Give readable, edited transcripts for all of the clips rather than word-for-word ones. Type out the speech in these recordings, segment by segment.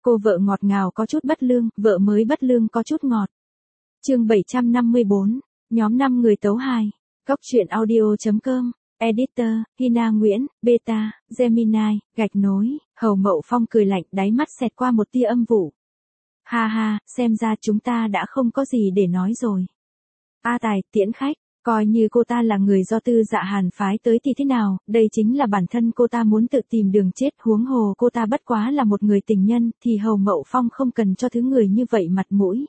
Cô vợ ngọt ngào có chút bất lương, vợ mới bất lương có chút ngọt. Chương 754, nhóm 5 người tấu hài. Góc truyện audio.com, editor, Hina Nguyễn, Beta, Gemini, gạch nối, Hầu Mậu Phong cười lạnh, đáy mắt xẹt qua một tia âm vụ. Ha ha, xem ra chúng ta đã không có gì để nói rồi. A Tài, tiễn khách, coi như cô ta là người do Tư Dạ Hàn phái tới thì thế nào, đây chính là bản thân cô ta muốn tự tìm đường chết, huống hồ cô ta bất quá là một người tình nhân, thì Hầu Mậu Phong không cần cho thứ người như vậy mặt mũi.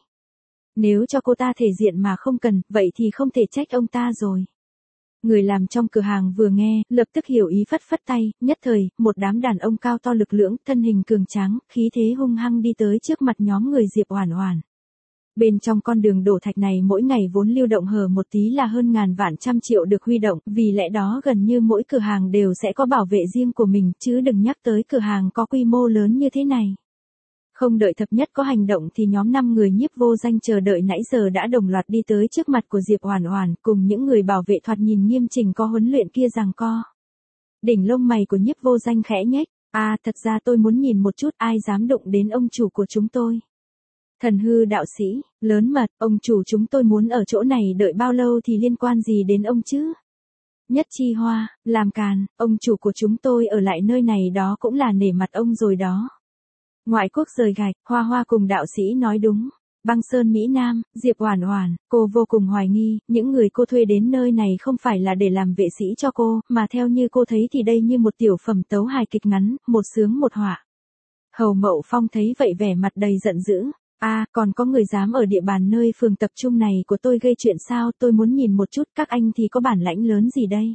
Nếu cho cô ta thể diện mà không cần, vậy thì không thể trách ông ta rồi. Người làm trong cửa hàng vừa nghe, lập tức hiểu ý phất phất tay, nhất thời, một đám đàn ông cao to lực lưỡng, thân hình cường tráng, khí thế hung hăng đi tới trước mặt nhóm người Diệp Oản Oản. Bên trong con đường đổ thạch này mỗi ngày vốn lưu động hở một tí là hơn ngàn vạn trăm triệu được huy động, vì lẽ đó gần như mỗi cửa hàng đều sẽ có bảo vệ riêng của mình, chứ đừng nhắc tới cửa hàng có quy mô lớn như thế này. Không đợi thập nhất có hành động thì nhóm 5 người Nhiếp Vô Danh chờ đợi nãy giờ đã đồng loạt đi tới trước mặt của Diệp Oản Oản, cùng những người bảo vệ thoạt nhìn nghiêm chỉnh có huấn luyện kia giằng co. Đỉnh lông mày của Nhiếp Vô Danh khẽ nhếch, thật ra tôi muốn nhìn một chút ai dám đụng đến ông chủ của chúng tôi. Thần hư đạo sĩ, lớn mật, ông chủ chúng tôi muốn ở chỗ này đợi bao lâu thì liên quan gì đến ông chứ? Nhất Chi Hoa, làm càn, ông chủ của chúng tôi ở lại nơi này đó cũng là nể mặt ông rồi đó. Ngoại quốc rời gạch, Hoa Hoa cùng đạo sĩ nói đúng. Băng Sơn Mỹ Nam, Diệp Oản Oản, cô vô cùng hoài nghi, những người cô thuê đến nơi này không phải là để làm vệ sĩ cho cô, mà theo như cô thấy thì đây như một tiểu phẩm tấu hài kịch ngắn, một sướng một họa. Hầu Mậu Phong thấy vậy vẻ mặt đầy giận dữ. Còn có người dám ở địa bàn nơi phường tập trung này của tôi gây chuyện sao, tôi muốn nhìn một chút các anh thì có bản lãnh lớn gì đây.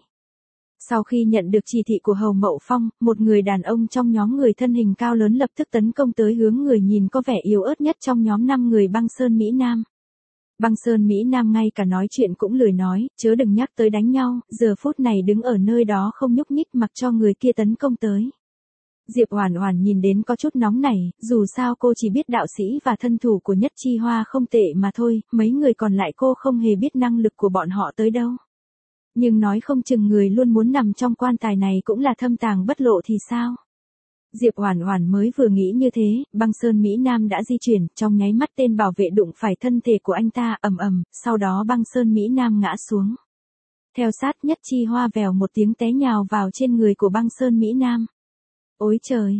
Sau khi nhận được chỉ thị của Hầu Mậu Phong, một người đàn ông trong nhóm người thân hình cao lớn lập tức tấn công tới hướng người nhìn có vẻ yếu ớt nhất trong nhóm 5 người Băng Sơn Mỹ Nam. Băng Sơn Mỹ Nam ngay cả nói chuyện cũng lười nói, chớ đừng nhắc tới đánh nhau, giờ phút này đứng ở nơi đó không nhúc nhích mặc cho người kia tấn công tới. Diệp Oản Oản nhìn đến có chút nóng nảy, dù sao cô chỉ biết đạo sĩ và thân thủ của Nhất Chi Hoa không tệ mà thôi, mấy người còn lại cô không hề biết năng lực của bọn họ tới đâu. Nhưng nói không chừng người luôn muốn nằm trong quan tài này cũng là thâm tàng bất lộ thì sao? Diệp Oản Oản mới vừa nghĩ như thế, Băng Sơn Mỹ Nam đã di chuyển, trong nháy mắt tên bảo vệ đụng phải thân thể của anh ta, ầm ầm, sau đó Băng Sơn Mỹ Nam ngã xuống. Theo sát Nhất Chi Hoa vèo một tiếng té nhào vào trên người của Băng Sơn Mỹ Nam. Ôi trời,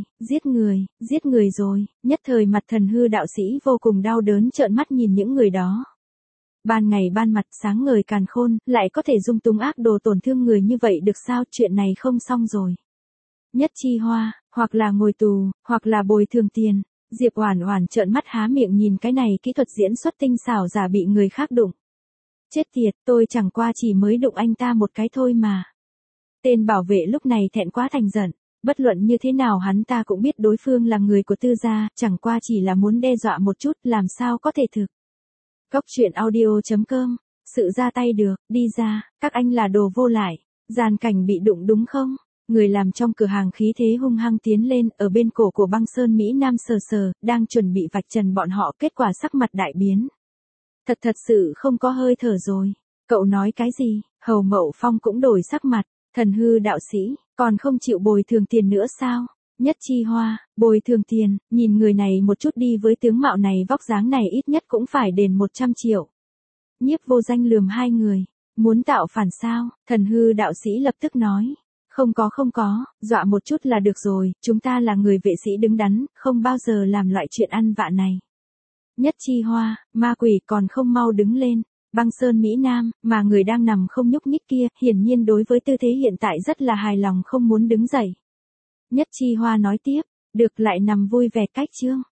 giết người rồi, nhất thời mặt thần hư đạo sĩ vô cùng đau đớn trợn mắt nhìn những người đó. Ban ngày ban mặt sáng ngời càn khôn, lại có thể dung túng ác đồ tổn thương người như vậy được sao, chuyện này không xong rồi. Nhất Chi Hoa, hoặc là ngồi tù, hoặc là bồi thường tiền. Diệp Oản Oản trợn mắt há miệng nhìn cái này kỹ thuật diễn xuất tinh xảo giả bị người khác đụng. Chết tiệt, tôi chẳng qua chỉ mới đụng anh ta một cái thôi mà. Tên bảo vệ lúc này thẹn quá thành giận. Bất luận như thế nào hắn ta cũng biết đối phương là người của Tư gia, chẳng qua chỉ là muốn đe dọa một chút, làm sao có thể thực. Góc truyện audio.com, sự ra tay được, đi ra, các anh là đồ vô lại, Giàn Cảnh bị đụng đúng không? Người làm trong cửa hàng khí thế hung hăng tiến lên, ở bên cổ của Băng Sơn Mỹ Nam sờ sờ, đang chuẩn bị vạch trần bọn họ, kết quả sắc mặt đại biến. Thật sự không có hơi thở rồi. Cậu nói cái gì? Hầu Mậu Phong cũng đổi sắc mặt, thần hư đạo sĩ, còn không chịu bồi thường tiền nữa sao? Nhất Chi Hoa, bồi thường tiền, nhìn người này một chút đi với tướng mạo này vóc dáng này ít nhất cũng phải đền 100 triệu. Nhiếp Vô Danh lườm hai người, muốn tạo phản sao? Thần hư đạo sĩ lập tức nói, không có, dọa một chút là được rồi, chúng ta là người vệ sĩ đứng đắn, không bao giờ làm loại chuyện ăn vạ này. Nhất Chi Hoa, ma quỷ còn không mau đứng lên. Băng Sơn Mỹ Nam, mà người đang nằm không nhúc nhích kia, hiển nhiên đối với tư thế hiện tại rất là hài lòng không muốn đứng dậy. Nhất Chi Hoa nói tiếp, được lại nằm vui vẻ cách chương.